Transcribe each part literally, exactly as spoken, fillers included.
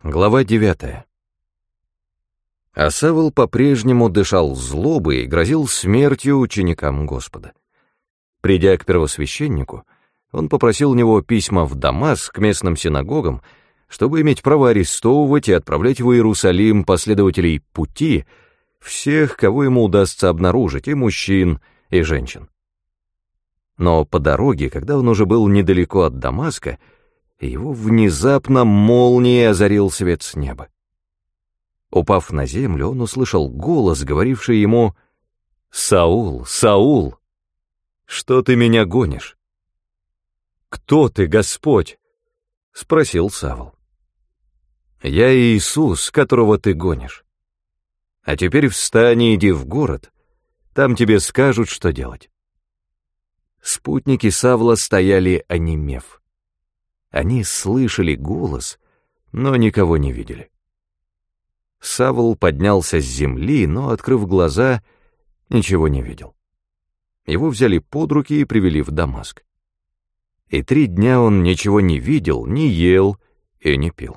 Глава девятая. А Савл по-прежнему дышал злобой и грозил смертью ученикам Господа. Придя к первосвященнику, он попросил у него письма в Дамаск к местным синагогам, чтобы иметь право арестовывать и отправлять в Иерусалим последователей пути, всех, кого ему удастся обнаружить, и мужчин, и женщин. Но по дороге, когда он уже был недалеко от Дамаска, его внезапно молнией озарил свет с неба. Упав на землю, он услышал голос, говоривший ему: «Саул, Саул, что ты меня гонишь?» «Кто ты, Господь?» — спросил Савл. «Я Иисус, которого ты гонишь. А теперь встань и иди в город, там тебе скажут, что делать». Спутники Савла стояли онемев. Они слышали голос, но никого не видели. Савл поднялся с земли, но, открыв глаза, ничего не видел. Его взяли под руки и привели в Дамаск. И три дня он ничего не видел, не ел и не пил.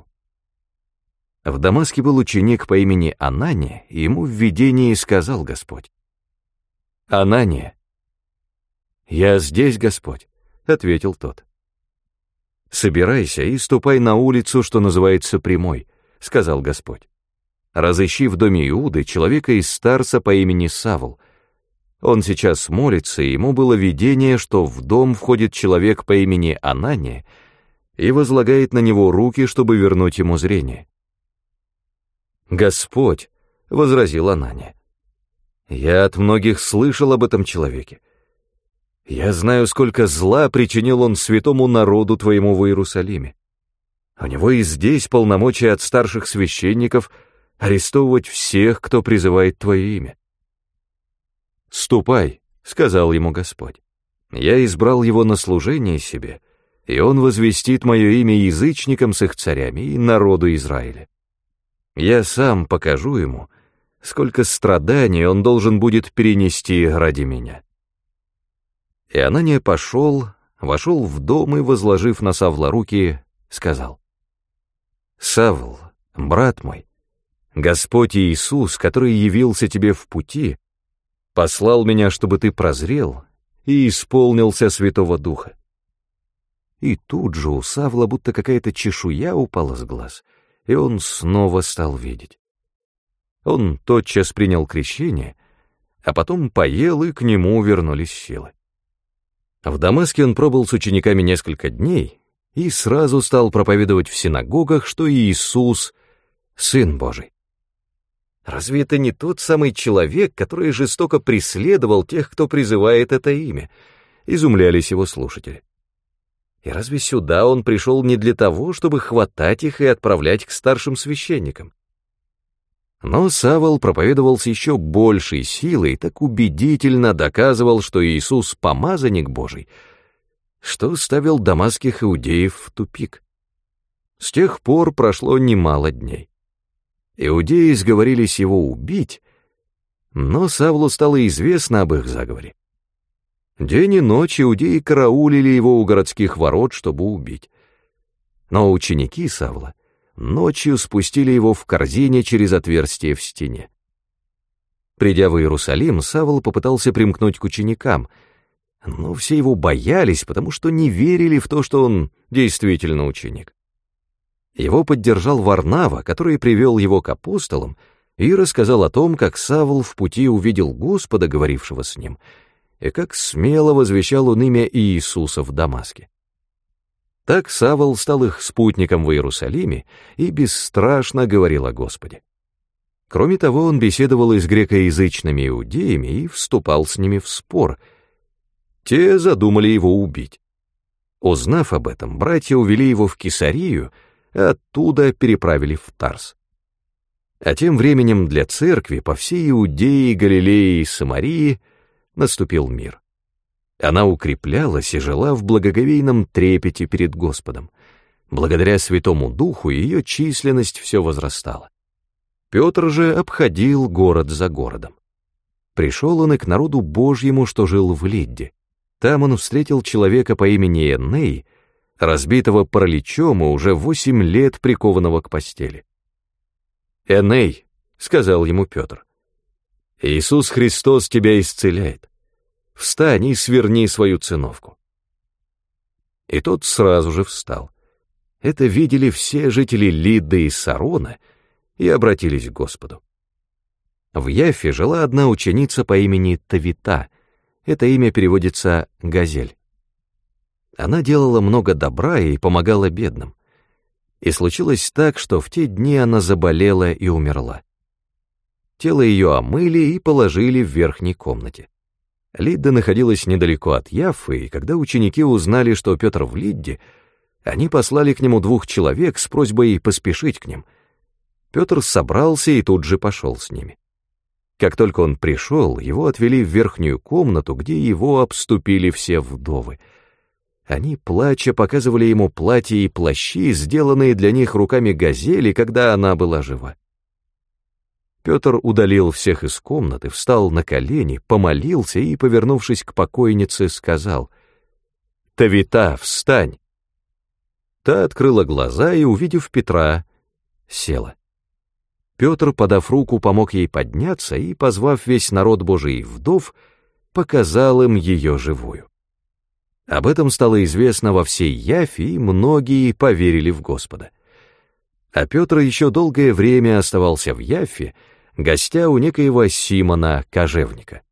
В Дамаске был ученик по имени Анания, и ему в видении сказал Господь: «Анания». «Я здесь, Господь», — ответил тот. «Собирайся и ступай на улицу, что называется Прямой», — сказал Господь. «Разыщи в доме Иуды человека из Тарса по имени Савл. Он сейчас молится, и ему было видение, что в дом входит человек по имени Анания и возлагает на него руки, чтобы вернуть ему зрение». «Господь», — возразил Анания, — «я от многих слышал об этом человеке. Я знаю, сколько зла причинил он святому народу твоему в Иерусалиме. У него и здесь полномочия от старших священников арестовывать всех, кто призывает твое имя». «Ступай», — сказал ему Господь, — «я избрал его на служение себе, и он возвестит мое имя язычникам с их царями и народу Израиля. Я сам покажу ему, сколько страданий он должен будет перенести ради меня». И Анания пошел, вошел в дом и, возложив на Савла руки, сказал: «Савл, брат мой, Господь Иисус, который явился тебе в пути, послал меня, чтобы ты прозрел и исполнился Святого Духа». И тут же у Савла будто какая-то чешуя упала с глаз, и он снова стал видеть. Он тотчас принял крещение, а потом поел, и к нему вернулись силы. В Дамаске он пробыл с учениками несколько дней и сразу стал проповедовать в синагогах, что Иисус — Сын Божий. «Разве это не тот самый человек, который жестоко преследовал тех, кто призывает это имя?» — изумлялись его слушатели. «И разве сюда он пришел не для того, чтобы хватать их и отправлять к старшим священникам?» Но Савл проповедовал с еще большей силой и так убедительно доказывал, что Иисус — помазанник Божий, что ставил дамасских иудеев в тупик. С тех пор прошло немало дней. Иудеи сговорились его убить, но Савлу стало известно об их заговоре. День и ночь иудеи караулили его у городских ворот, чтобы убить. Но ученики Савла ночью спустили его в корзине через отверстие в стене. Придя в Иерусалим, Савл попытался примкнуть к ученикам, но все его боялись, потому что не верили в то, что он действительно ученик. Его поддержал Варнава, который привел его к апостолам и рассказал о том, как Савл в пути увидел Господа, говорившего с ним, и как смело возвещал он имя Иисуса в Дамаске. Так Савл стал их спутником в Иерусалиме и бесстрашно говорил о Господе. Кроме того, он беседовал и с грекоязычными иудеями и вступал с ними в спор. Те задумали его убить. Узнав об этом, братья увели его в Кесарию, а оттуда переправили в Тарс. А тем временем для церкви по всей Иудее, Галилее и Самарии наступил мир. Она укреплялась и жила в благоговейном трепете перед Господом. Благодаря Святому Духу ее численность все возрастала. Петр же обходил город за городом. Пришел он и к народу Божьему, что жил в Лидде. Там он встретил человека по имени Эней, разбитого параличом и уже восемь лет прикованного к постели. «Эней», — сказал ему Петр, — «Иисус Христос тебя исцеляет. Встань и сверни свою циновку». И тот сразу же встал. Это видели все жители Лидды и Сарона и обратились к Господу. В Яффе жила одна ученица по имени Тавита. Это имя переводится «газель». Она делала много добра и помогала бедным. И случилось так, что в те дни она заболела и умерла. Тело ее омыли и положили в верхней комнате. Лидда находилась недалеко от Яффы, и когда ученики узнали, что Петр в Лидде, они послали к нему двух человек с просьбой поспешить к ним. Петр собрался и тут же пошел с ними. Как только он пришел, его отвели в верхнюю комнату, где его обступили все вдовы. Они, плача, показывали ему платья и плащи, сделанные для них руками газели, когда она была жива. Петр удалил всех из комнаты, встал на колени, помолился и, повернувшись к покойнице, сказал: «Тавита, встань!» Та открыла глаза и, увидев Петра, села. Петр, подав руку, помог ей подняться и, позвав весь народ Божий вдов, показал им ее живую. Об этом стало известно во всей Яффе, и многие поверили в Господа. А Петр еще долгое время оставался в Яффе, гостя у некоего Симона, кожевника.